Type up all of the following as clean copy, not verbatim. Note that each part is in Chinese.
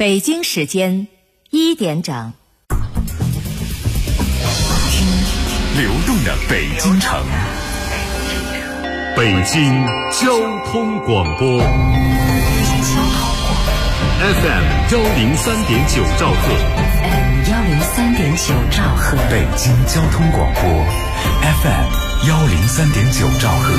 北京时间1点整。 听流动的北京城，北京交通广播 FM 103.9兆赫 103.9兆赫， 北京交通广播 FM 103.9兆赫。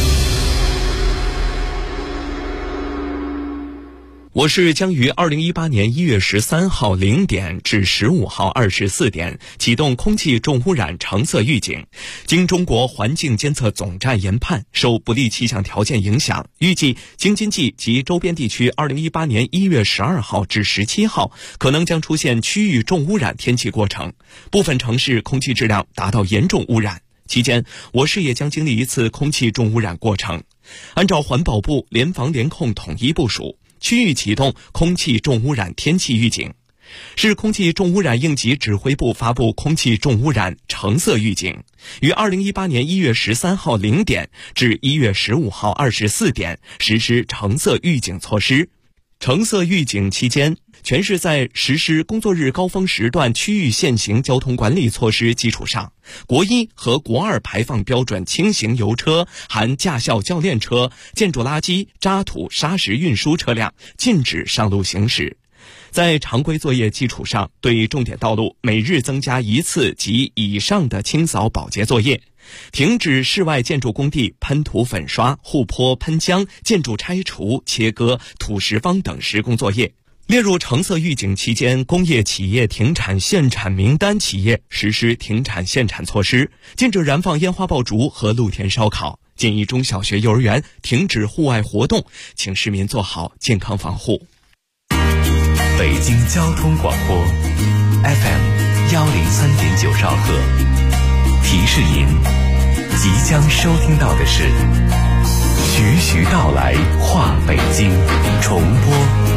我是将于2018年1月13号0点至15号24点启动空气重污染橙色预警。经中国环境监测总站研判，受不利气象条件影响，预计京津冀及周边地区2018年1月12号至17号可能将出现区域重污染天气过程，部分城市空气质量达到严重污染。期间，我市也将经历一次空气重污染过程。按照环保部联防联控统一部署，区域启动空气重污染天气预警。市空气重污染应急指挥部发布空气重污染橙色预警，于2018年1月13号0点至1月15号24点实施橙色预警措施。橙色预警期间，全市在实施工作日高峰时段区域限行交通管理措施基础上，国1和国2排放标准轻型油车含驾校教练车、建筑垃圾、渣土、砂石运输车辆禁止上路行驶。在常规作业基础上，对重点道路每日增加1次及以上的清扫保洁作业，停止室外建筑工地喷涂粉刷、护坡喷浆、建筑拆除、切割、土石方等施工作业。列入橙色预警期间，工业企业停产限产名单企业实施停产限产措施，禁止燃放烟花爆竹和露天烧烤，建议中小学幼儿园停止户外活动，请市民做好健康防护。 北京交通广播 FM 103.9兆赫，提示您即将收听到的是徐徐道来话北京重播。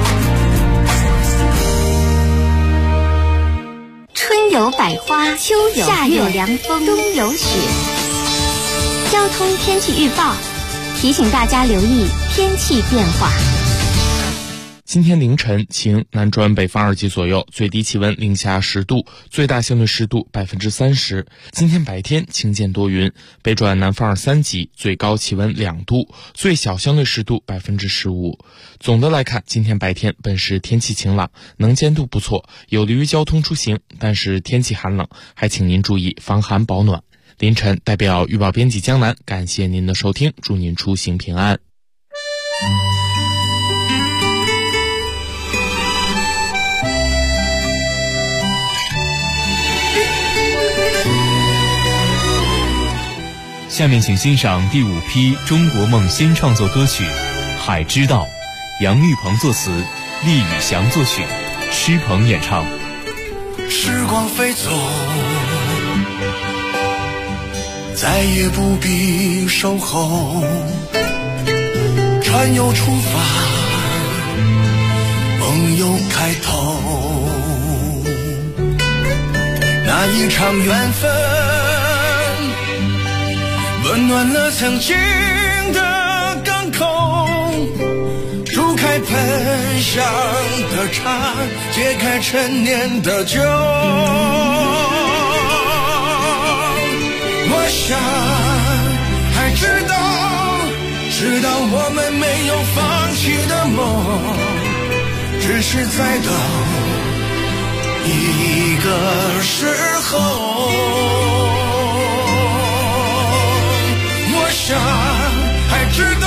春有百花，秋有夏有凉风，冬有雪。交通天气预报提醒大家留意天气变化。 今天凌晨晴，南转北方2级左右，最低气温零下10度，最大相对湿度30%。今天白天晴间多云，北转南方3级，最高气温2度，最小相对湿度15%。总的来看，今天白天本市天气晴朗，能见度不错，有利于交通出行，但是天气寒冷，还请您注意防寒保暖。凌晨代表预报编辑江南，感谢您的收听，祝您出行平安。 下面请欣赏第5批中国梦新创作歌曲《海之道》，杨玉鹏作词，厉宇翔作曲，施鹏演唱。 时光飞走，再也不必守候，船又出发，梦又开头，那一场缘分温暖了曾经的港口，煮开喷香的茶，解开陈年的酒。我想还知道我们没有放弃的梦，只是在等一个时候。想还知道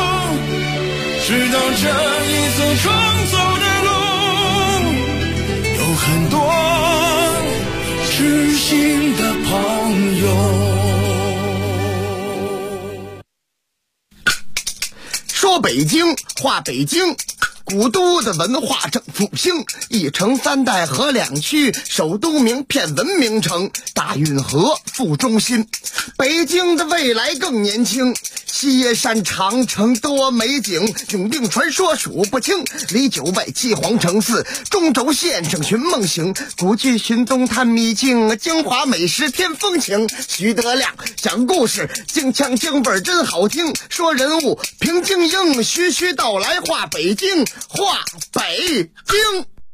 这一次创走的路，有很多知心的朋友。 说北京话北京，古都的文化正复兴，一城3代合2区，首都名片文明城，大运河副中心。北京的未来更年轻，西耶山长城多美景，永定传说数不清，离9外七皇城寺，中轴线上寻梦行，古剧寻东探秘境，京华美食添风情。徐德亮讲故事，京腔京味真好听，说人物评京英，徐徐道来话北京，话北京。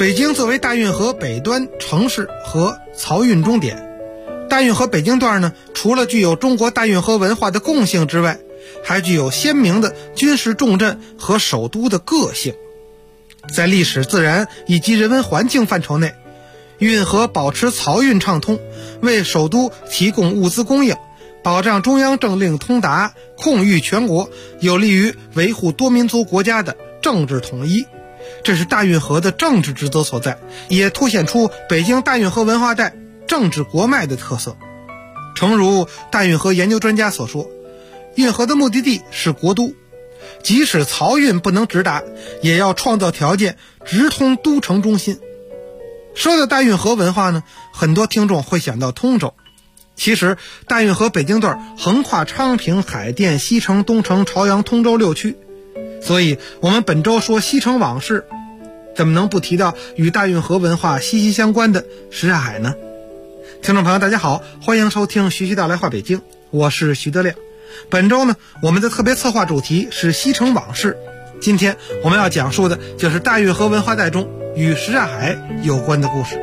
北京作为大运河北端城市和漕运终点，大运河北京段呢，除了具有中国大运河文化的共性之外，还具有鲜明的军事重镇和首都的个性。在历史、自然以及人文环境范畴内，运河保持漕运畅通，为首都提供物资供应，保障中央政令通达，控御全国，有利于维护多民族国家的政治统一。这是大运河的政治职责所在，也凸显出北京大运河文化带政治国脉的特色。诚如大运河研究专家所说，运河的目的地是国都，即使漕运不能直达，也要创造条件直通都城中心。说到大运河文化呢，很多听众会想到通州。其实大运河北京段横跨昌平、海淀、西城、东城、朝阳、通州6区，所以我们本周说西城往事，怎么能不提到与大运河文化息息相关的什刹海呢？听众朋友大家好，欢迎收听徐徐道来话北京，我是徐德亮。本周呢，我们的特别策划主题是西城往事。今天我们要讲述的就是大运河文化带中与什刹海有关的故事。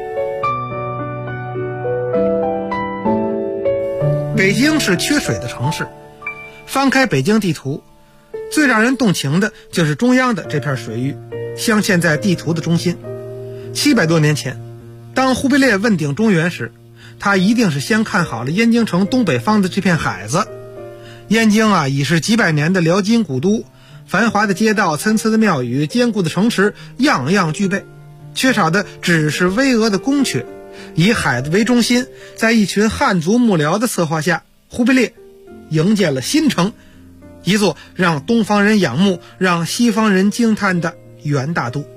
北京是缺水的城市，翻开北京地图，最让人动情的就是中央的这片水域，镶嵌在地图的中心。700多年前，当忽必烈问鼎中原时，他一定是先看好了燕京城东北方的这片海子。燕京啊，已是几百年的辽金古都，繁华的街道、参差的庙宇、坚固的城池，样样具备，缺少的只是巍峨的宫阙。以海子为中心，在一群汉族幕僚的策划下，忽必烈营建了新城，一座让东方人仰慕、让西方人惊叹的元大都。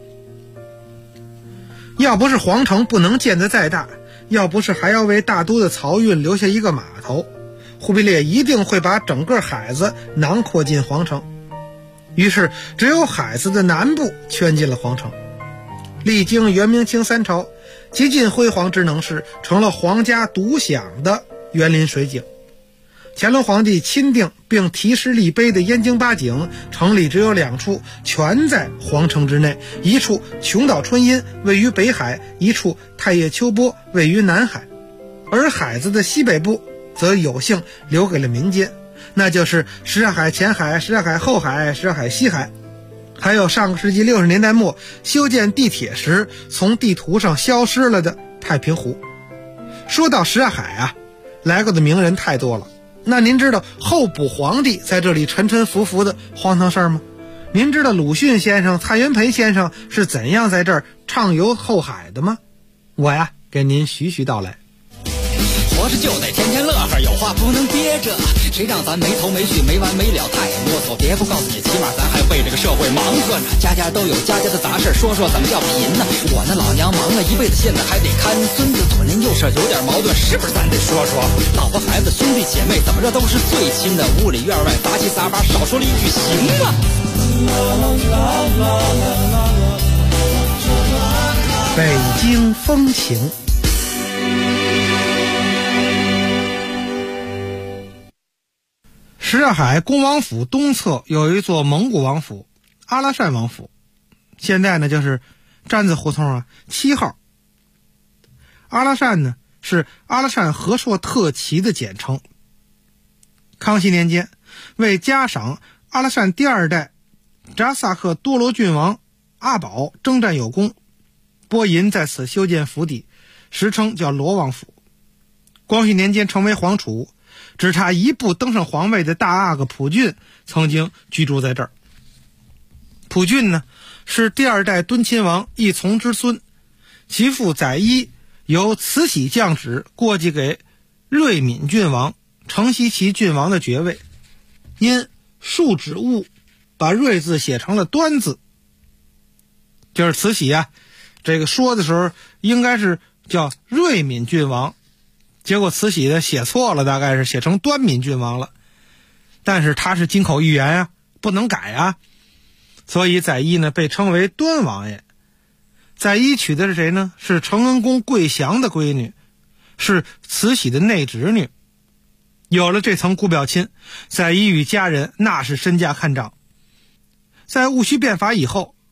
要不是皇城不能建得再大，要不是还要为大都的漕运留下一个码头，忽必烈一定会把整个海子囊括进皇城。于是只有海子的南部圈进了皇城。历经元明清三朝，极尽辉煌之能事，成了皇家独享的园林水景。乾隆皇帝钦定并题诗立碑的燕京八景，城里只有2处，全在皇城之内，一处琼岛春阴位于北海，一处太液秋波位于南海。而海子的西北部则有幸留给了民间，那就是什刹海前海、什刹海后海、什刹海西海，还有上个世纪60年代末修建地铁时从地图上消失了的太平湖。说到什刹海啊，来过的名人太多了。那您知道候补皇帝在这里沉沉浮浮的荒唐事儿吗？您知道鲁迅先生、蔡元培先生是怎样在这儿畅游后海的吗？我呀，给您徐徐道来。 活着就得天天乐呵，有话不能憋着，谁让咱没头没绪没完没了太啰嗦。别不告诉你，起码咱还为这个社会忙活着，家家都有家家的杂事，说说怎么叫贫呢？我那老娘忙了一辈子，现在还得看孙子，左邻右舍有点矛盾，是不是咱得说说？老婆孩子兄弟姐妹怎么着都是最亲的，屋里院外杂七杂八，少说了一句行吗？ 北京风情。什刹海恭王府东侧有一座蒙古王府，阿拉善王府，现在呢就是毡子胡同7号。阿拉善呢是阿拉善和硕特旗的简称。康熙年间，为嘉赏阿拉善第2代扎萨克多罗郡王阿保征战有功，拨银在此修建府邸，时称叫罗王府。光绪年间成为皇储，只差一步登上皇位的大阿哥溥俊曾经居住在这儿。溥俊呢是第2代敦亲王奕从之孙，其父载一由慈禧降旨过继给瑞敏郡王，承袭其郡王的爵位，因竖指误把瑞字写成了端字，就是慈禧啊这个说的时候应该是叫瑞敏郡王，结果慈禧的写错了，大概是写成端敏郡王了。但是他是金口玉言啊，不能改啊，所以载一呢被称为端王爷。载一娶的是谁呢？是承恩宫桂祥的闺女，是慈禧的内侄女。有了这层姑表亲，载一与家人那是身价看涨。在戊戌变法以后，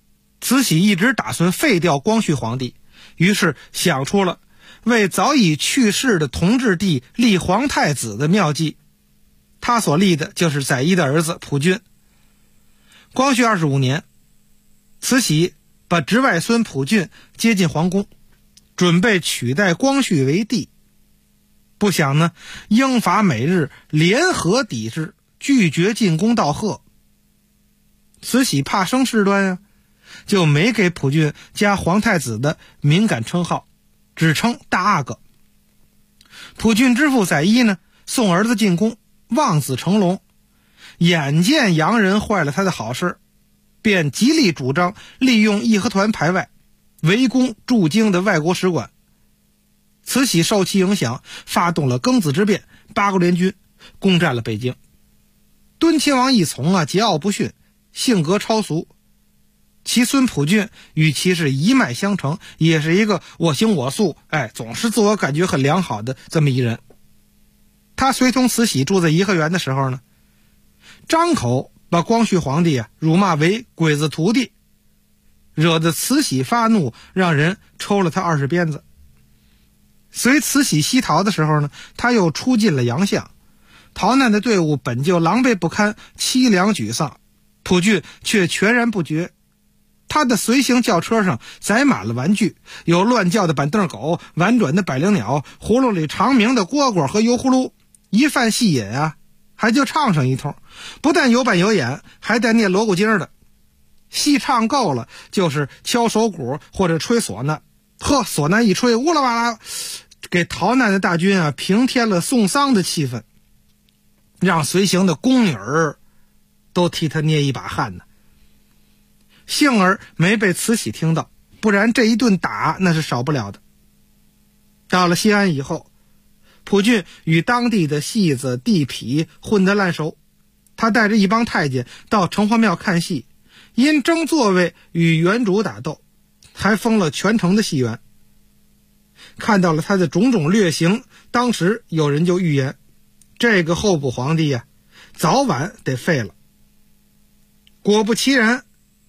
慈禧一直打算废掉光绪皇帝，于是想出了为早已去世的同治帝立皇太子的妙计。他所立的就是载漪的儿子溥俊。光绪25年，慈禧把侄外孙溥俊接进皇宫，准备取代光绪为帝。不想呢，英法美日联合抵制，拒绝进宫道贺。慈禧怕生事端啊，就没给溥俊加皇太子的敏感称号，只称大阿哥。溥俊之父载漪呢，送儿子进宫，望子成龙，眼见洋人坏了他的好事，便极力主张利用义和团排外，围攻驻京的外国使馆。慈禧受其影响，发动了庚子之变，八国联军攻占了北京。敦亲王奕从桀骜不驯，性格超俗，其孙溥俊与其是一脉相承，也是一个我行我素，总是自我感觉很良好的这么一人。他随同慈禧住在颐和园的时候呢，张口把光绪皇帝辱骂为鬼子徒弟，惹得慈禧发怒，让人抽了他20鞭子。随慈禧西逃的时候呢，他又出进了洋相，逃难的队伍本就狼狈不堪，凄凉沮丧，溥俊却全然不觉。他的随行轿车上载满了玩具，有乱叫的板凳狗，婉转的百灵鸟，葫芦里长鸣的蝈蝈和油葫芦，一犯戏瘾还就唱上一通，不但有板有眼，还带念锣鼓经的。戏唱够了，就是敲手鼓或者吹唢呐，唢呐一吹，乌啦哇啦，给逃难的大军平添了送丧的气氛，让随行的宫女儿都替他捏一把汗呢。幸而没被慈禧听到，不然这一顿打那是少不了的。到了西安以后，溥俊与当地的戏子地痞混得烂熟，他带着一帮太监到城隍庙看戏，因争座位与原主打斗，还封了全城的戏园。看到了他的种种劣行，当时有人就预言，这个候补皇帝早晚得废了。果不其然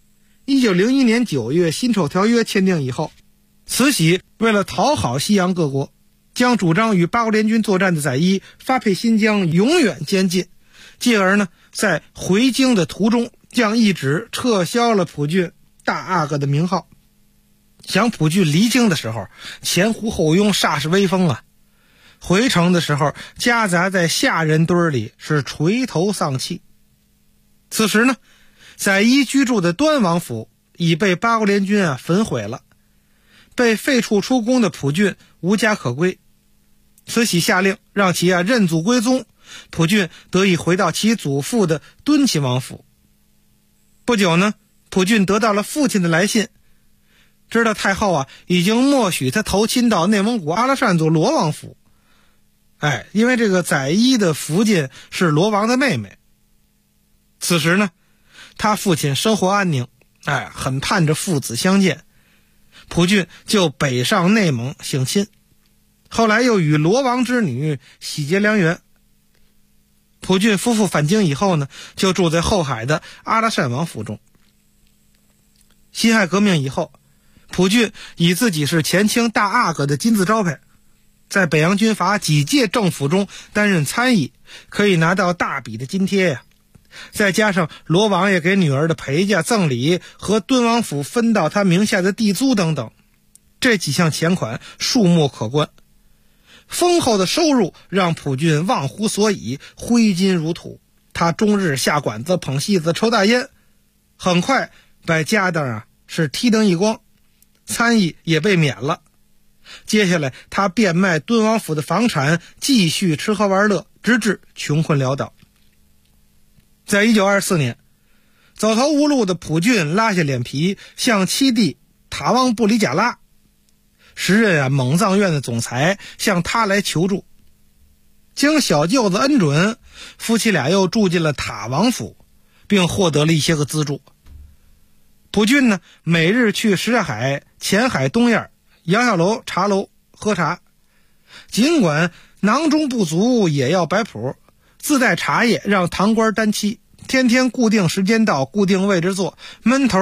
，1901年9月辛丑条约签订以后，慈禧为了讨好西洋各国，将主张与八国联军作战的载漪发配新疆，永远监禁，继而呢，在回京的途中将一纸撤销了溥俊大阿哥的名号。想溥俊离京的时候前呼后拥，煞是威风回城的时候夹杂在下人堆里，是垂头丧气。此时呢，载漪居住的端王府已被八国联军焚毁了，被废黜出宫的溥俊无家可归。慈禧下令让其认祖归宗，溥俊得以回到其祖父的敦亲王府。不久呢，溥俊得到了父亲的来信，知道太后已经默许他投亲到内蒙古阿拉善族罗王府。因为这个载漪的福晋是罗王的妹妹。此时呢，他父亲生活安宁，很盼着父子相见，溥俊就北上内蒙省亲，后来又与罗王之女喜结良缘。溥俊夫妇返京以后呢，就住在后海的阿拉善王府中。辛亥革命以后，溥俊以自己是前清大阿哥的金字招牌，在北洋军阀几届政府中担任参议，可以拿到大笔的津贴再加上罗王爷给女儿的陪嫁赠礼和敦王府分到他名下的地租等等，这几项钱款数目可观。丰厚的收入让溥俊忘乎所以，挥金如土。他终日下馆子捧戏子抽大烟，很快把家当是踢得一光，参议也被免了。接下来他变卖敦王府的房产，继续吃喝玩乐，直至穷困潦倒。在1924年，走投无路的溥俊拉下脸皮，向七弟塔旺布里贾拉，时任蒙藏院的总裁，向他来求助。经小舅子恩准，夫妻俩又住进了塔王府，并获得了一些个资助。溥俊呢，每日去什刹海、前海东燕、杨小楼茶楼喝茶，尽管囊中不足，也要摆谱，自带茶叶让堂官担沏，天天固定时间到，固定位置坐，闷头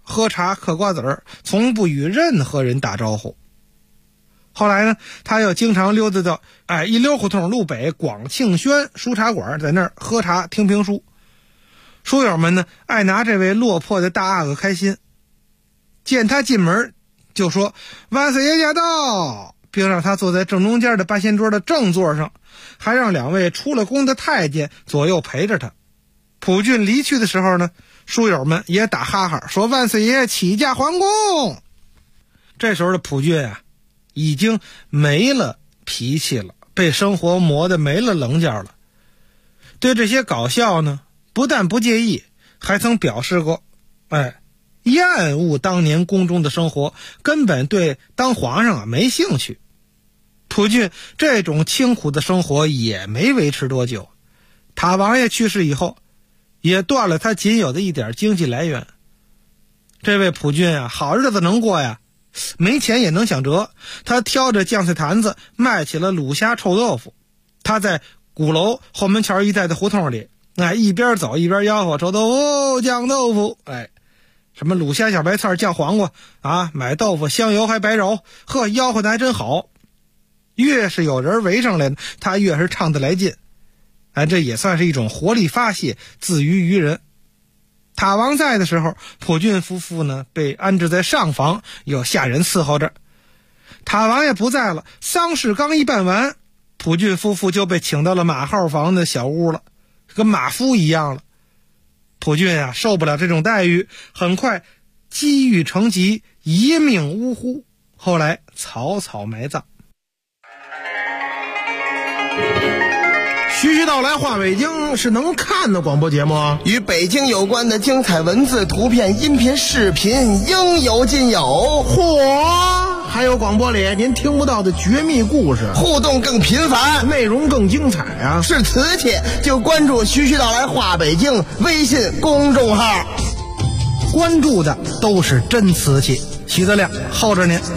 喝茶嗑瓜子儿，从不与任何人打招呼。后来呢，他又经常溜达到一溜胡同路北广庆轩书茶馆，在那儿喝茶听评书。书友们呢爱拿这位落魄的大阿哥开心，见他进门就说万岁爷驾到，并让他坐在正中间的八仙桌的正座上，还让2位出了宫的太监左右陪着他。普俊离去的时候呢，书友们也打哈哈说万岁爷起驾还宫。这时候的普俊已经没了脾气了，被生活磨得没了棱角了。对这些搞笑呢，不但不介意，还曾表示过厌恶当年宫中的生活，根本对当皇上没兴趣。普俊这种清苦的生活也没维持多久，塔王爷去世以后，也断了他仅有的一点经济来源。这位普俊好日子能过呀，没钱也能想辙。他挑着酱菜坛子卖起了卤虾臭豆腐。他在鼓楼后门桥一带的胡同里一边走一边吆喝臭豆腐酱豆腐，什么卤虾小白菜酱黄瓜买豆腐香油还白揉，吆喝的还真好。越是有人围上来，他越是唱得来劲。这也算是一种活力发泄，自娱于人。塔王在的时候，普俊夫妇呢被安置在上房，有下人伺候着。塔王爷不在了，丧事刚一办完，普俊夫妇就被请到了马号房的小屋了，跟马夫一样了。普俊受不了这种待遇，很快积郁成疾，一命呜呼，后来草草埋葬。 徐徐道来话北京是能看的广播节目， 与北京有关的精彩文字、图片、音频、视频应有尽有。 嚯！还有广播里您听不到的绝密故事， 互动更频繁， 内容更精彩啊！ 是瓷器就关注徐徐道来话北京微信公众号， 关注的都是真瓷器。徐德亮候着您。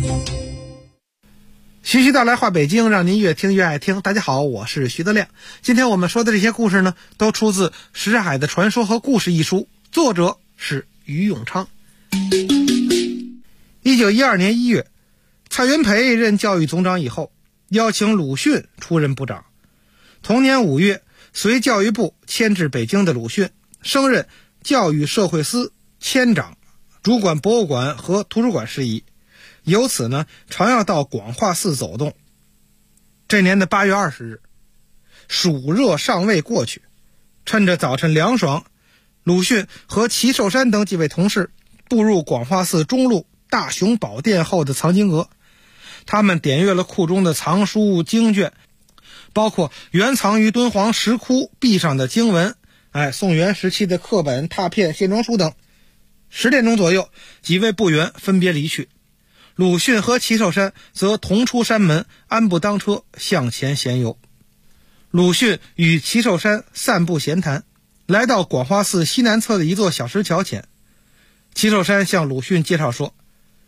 徐徐道来话北京，让您越听越爱听。大家好，我是徐德亮。今天我们说的这些故事呢，都出自《石海的传说和故事》一书，作者是于永昌。1912年1月，蔡元培任教育总长以后，邀请鲁迅出任部长。同年5月，随教育部迁至北京的鲁迅升任教育社会司迁长，主管博物馆和图书馆事宜。由此呢，常要到广化寺走动。这年的8月20日，暑热尚未过去，趁着早晨凉爽，鲁迅和齐寿山等几位同事步入广化寺中路大雄宝殿后的藏经阁。他们点阅了库中的藏书经卷，包括原藏于敦煌石窟壁上的经文，宋元时期的课本、拓片、线装书等。10点钟左右，几位部员分别离去。鲁迅和齐寿山则同出山门，安步当车向前闲游。鲁迅与齐寿山散步闲谈，来到广化寺西南侧的一座小石桥前。齐寿山向鲁迅介绍说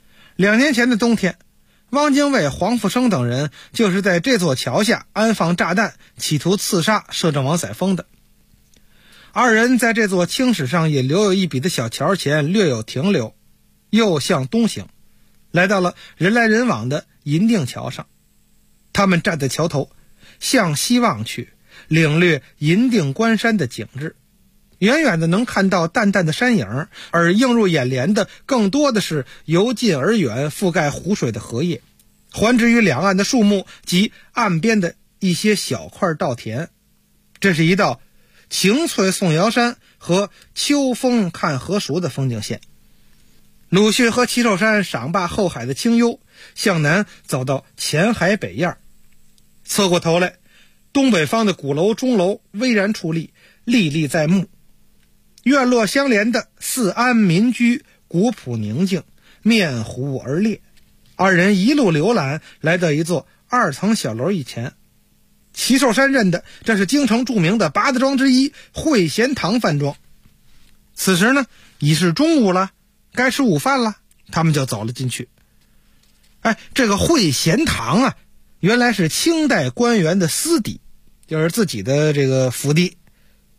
，2年前的冬天，汪精卫、黄复生等人就是在这座桥下安放炸弹，企图刺杀摄政王载沣的。2人在这座青史上也留有一笔的小桥前略有停留，又向东行，来到了人来人往的银锭桥上。他们站在桥头，向西望去，领略银锭关山的景致。远远的能看到淡淡的山影，而映入眼帘的更多的是由近而远覆盖湖水的荷叶，环之于两岸的树木及岸边的一些小块稻田。这是一道晴翠宋瑶山和秋风看河熟的风景线。鲁迅和齐寿山赏罢后海的清幽，向南走到前海北沿，侧过头来，东北方的鼓楼、钟楼巍然矗立，历历在目。院落相连的四安民居古朴宁静，面湖而列。2人一路浏览，来到一座2层小楼以前。齐寿山认的这是京城著名的八大庄之一会贤堂饭庄。此时呢，已是中午了，该吃午饭了，他们就走了进去。这个会贤堂啊，原来是清代官员的私邸，就是自己的这个府邸。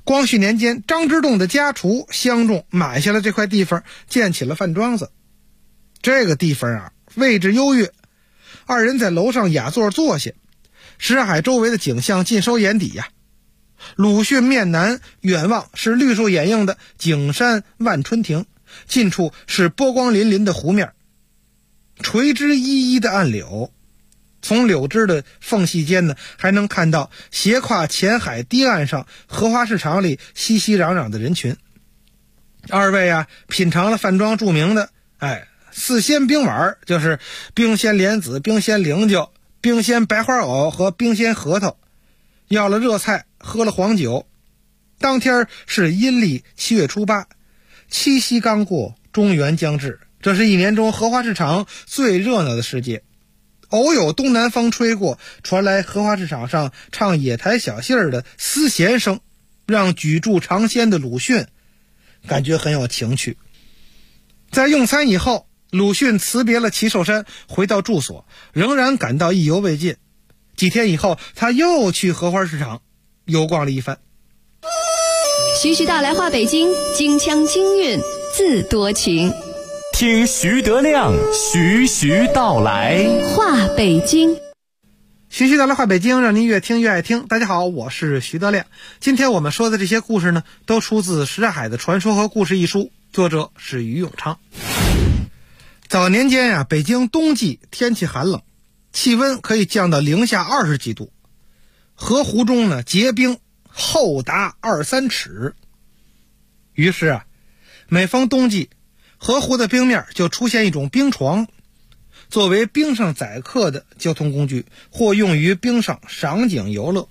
光绪年间，张之洞的家厨相中买下了这块地方，建起了饭庄子。这个地方啊，位置优越，二人在楼上雅座坐下，石海周围的景象尽收眼底呀。鲁迅面南，远望是绿树掩映的景山万春亭，近处是波光粼粼的湖面，垂枝依依的暗柳，从柳枝的缝隙间呢，还能看到斜跨前海堤岸上荷花市场里熙熙攘攘的人群。二位啊，品尝了饭庄著名的四鲜冰碗，就是冰鲜莲子、冰鲜菱角、冰鲜白花藕和冰鲜核桃，要了热菜，喝了黄酒。当天是阴历7月初8，七夕刚过，中元将至，这是一年中荷花市场最热闹的时节。偶有东南风吹过，传来荷花市场上唱野台小戏儿的丝弦声，让举箸尝鲜的鲁迅感觉很有情趣。在用餐以后，鲁迅辞别了齐寿山，回到住所，仍然感到意犹未尽。几天以后，他又去荷花市场游逛了一番。 徐徐道来话北京，京腔京韵自多情。 听徐德亮徐徐道来话北京。 徐徐道来话北京，让您越听越爱听。大家好，我是徐德亮。今天我们说的这些故事呢，都出自《石海的传说和故事》一书，作者是于永昌。早年间呀，北京冬季天气寒冷，气温可以降到零下20几度，河湖中呢结冰厚达2-3尺。于是啊，每逢冬季，河湖的冰面就出现一种冰床，作为冰上载客的交通工具，或用于冰上赏景游乐。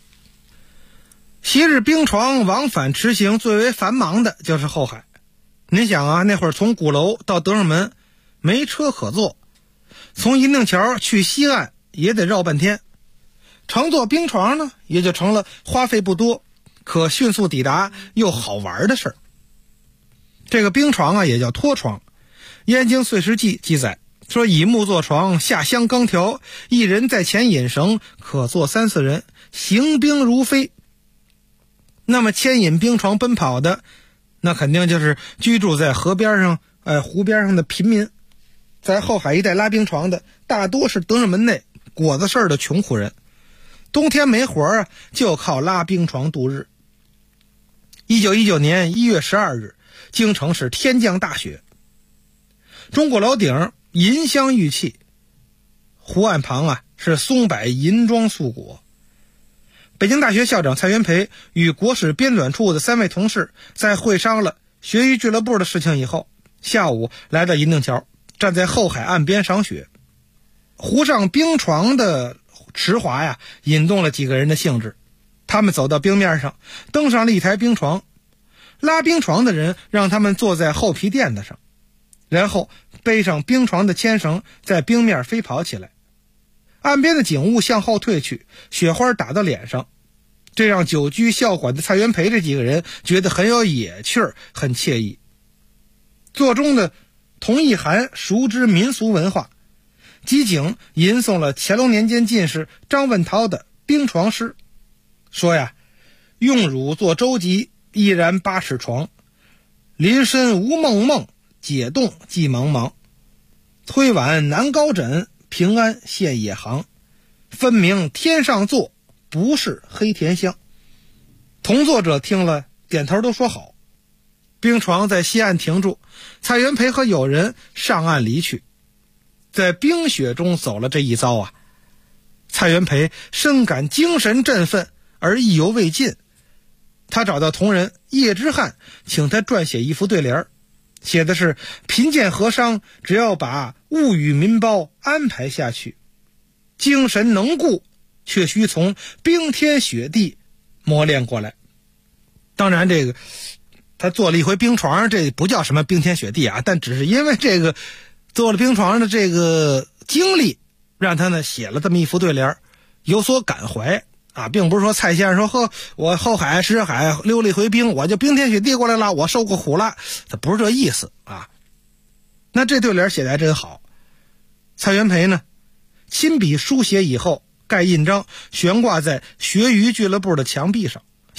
昔日冰床往返驰行最为繁忙的就是后海。您想啊，那会儿从鼓楼到德胜门没车可坐，从银锭桥去西岸也得绕半天，乘坐冰床呢，也就成了花费不多，可迅速抵达又好玩的事儿。这个冰床啊，也叫拖床。燕京岁时记记载说，以木做床，下箱钢条，一人在前引绳，可坐3-4人，行冰如飞。那么牵引冰床奔跑的，那肯定就是居住在河边上湖边上的平民。在后海一带拉冰床的大多是德胜门内果子事儿的穷苦人，冬天没活啊，就靠拉冰床度日。1919年1月12日，京城是天降大雪，钟鼓楼顶银香玉砌，湖岸旁啊是松柏银装素裹。北京大学校长蔡元培与国史编纂处的3位同事在会商了学艺俱乐部的事情以后，下午来到银锭桥，站在后海岸边赏雪。湖上冰床的驰滑呀，引动了几个人的兴致。他们走到冰面上，登上了一台冰床，拉冰床的人让他们坐在厚皮垫子上，然后背上冰床的牵绳，在冰面飞跑起来。岸边的景物向后退去，雪花打到脸上，这让久居校馆的蔡元培这几个人觉得很有野趣儿，很惬意。座中的童奕涵熟知民俗文化，机警吟诵了乾隆年间进士张问涛的冰床诗，说呀，用乳做舟楫，依然8尺床，临身无梦梦，解冻即茫茫，推碗难高枕，平安现野行，分明天上坐，不是黑甜香。同作者听了点头都说好。冰床在西岸停住，蔡元培和友人上岸离去。在冰雪中走了这一遭啊，蔡元培深感精神振奋而意犹未尽。他找到同仁叶之汉，请他撰写一副对联，写的是贫贱和商，只要把物与民胞安排下去，精神能固，却需从冰天雪地磨练过来。当然这个他做了一回冰床，这不叫什么冰天雪地啊，但只是因为这个做了冰床的这个经历，让他呢写了这么一副对联，有所感怀啊，并不是说蔡先生说呵，我后海石海溜了一回冰，我就冰天雪地过来了，我受过苦了，他不是这意思啊。那这对联写得还真好。蔡元培呢亲笔书写以后，盖印章悬挂在学娱俱乐部的墙壁上，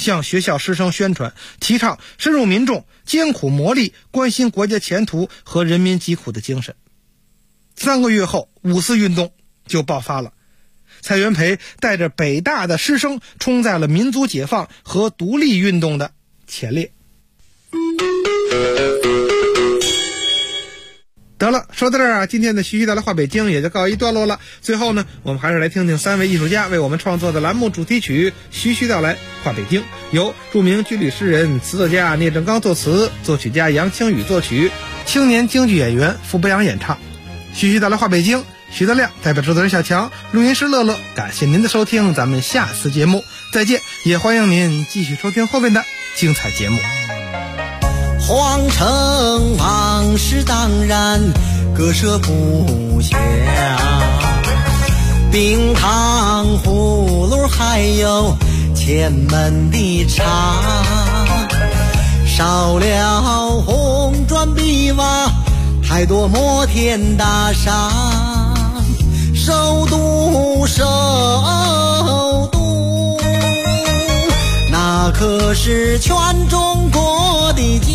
向学校师生宣传，提倡深入民众、艰苦磨砺、关心国家前途和人民疾苦的精神。3个月后，5四运动就爆发了。蔡元培带着北大的师生冲在了民族解放和独立运动的前列。得了，说到这儿啊，今天的徐徐道来话北京也就告一段落了。最后呢，我们还是来听听3位艺术家为我们创作的栏目主题曲《徐徐道来话北京》，由著名军旅诗人、词作家聂政刚作词，作曲家杨清宇作曲，青年京剧演员傅博阳演唱。徐徐道来话北京，徐德亮代表制作人小强，录音师乐乐，感谢您的收听，咱们下次节目再见，也欢迎您继续收听后面的精彩节目。 皇城往事当然割舍不下，冰糖葫芦还有前门的茶，少了红砖碧瓦，太多摩天大厦，首都那可是全中国的家。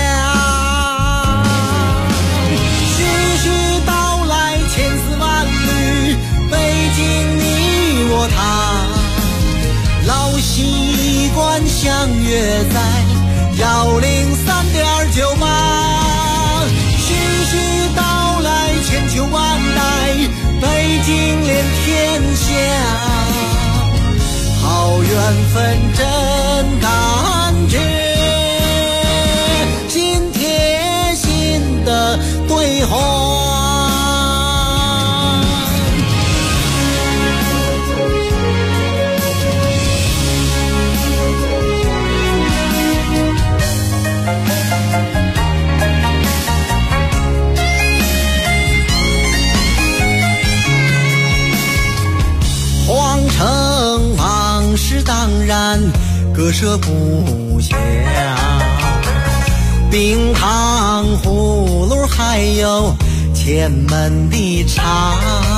徐徐道来千丝万缕，北京你我他，老习惯相约在103.98。徐徐道来千秋万代，北京连天下，好缘分真感觉，心贴心的对话。皇城往事当然割舍不下，冰糖葫芦还有前门的茶，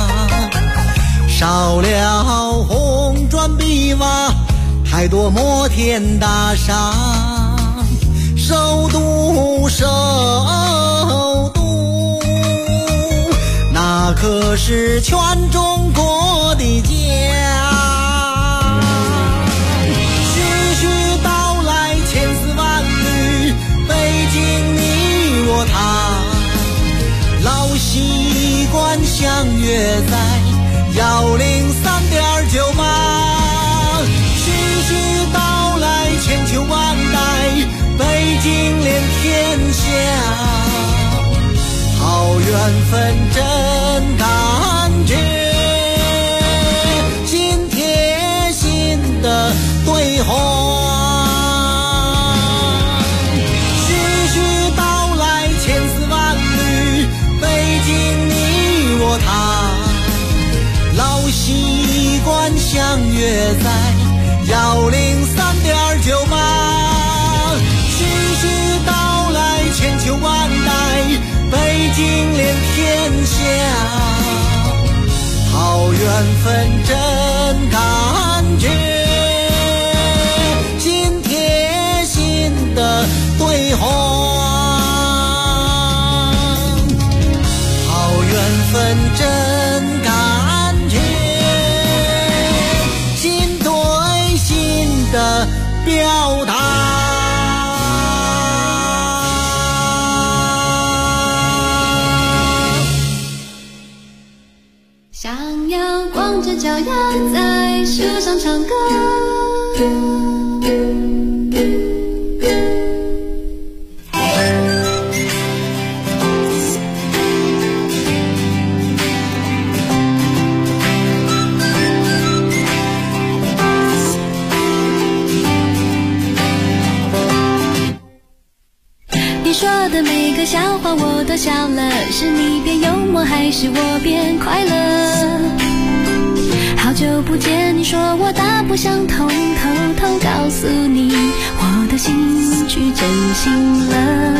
少了红砖碧瓦，太多摩天大厦，首都那可是全中国的家。徐徐道来千丝万缕，北京你我他，老习惯相约在103.98。徐徐道来千秋万代，北京连天下，好缘分真感觉，心贴心的对话。徐徐道来千丝万缕，北京你我他，老习惯相约在103.98。徐徐道来千秋万代，北京连天下，好缘分真感觉，心贴心的对话。好缘分真感觉，心对心的表达。 想要光着脚丫在树上唱歌，你说的每个笑话我都笑了，是你变幽默还是我变快乐？好久不见，你说我大不相同，偷偷告诉你，我的兴趣真心了。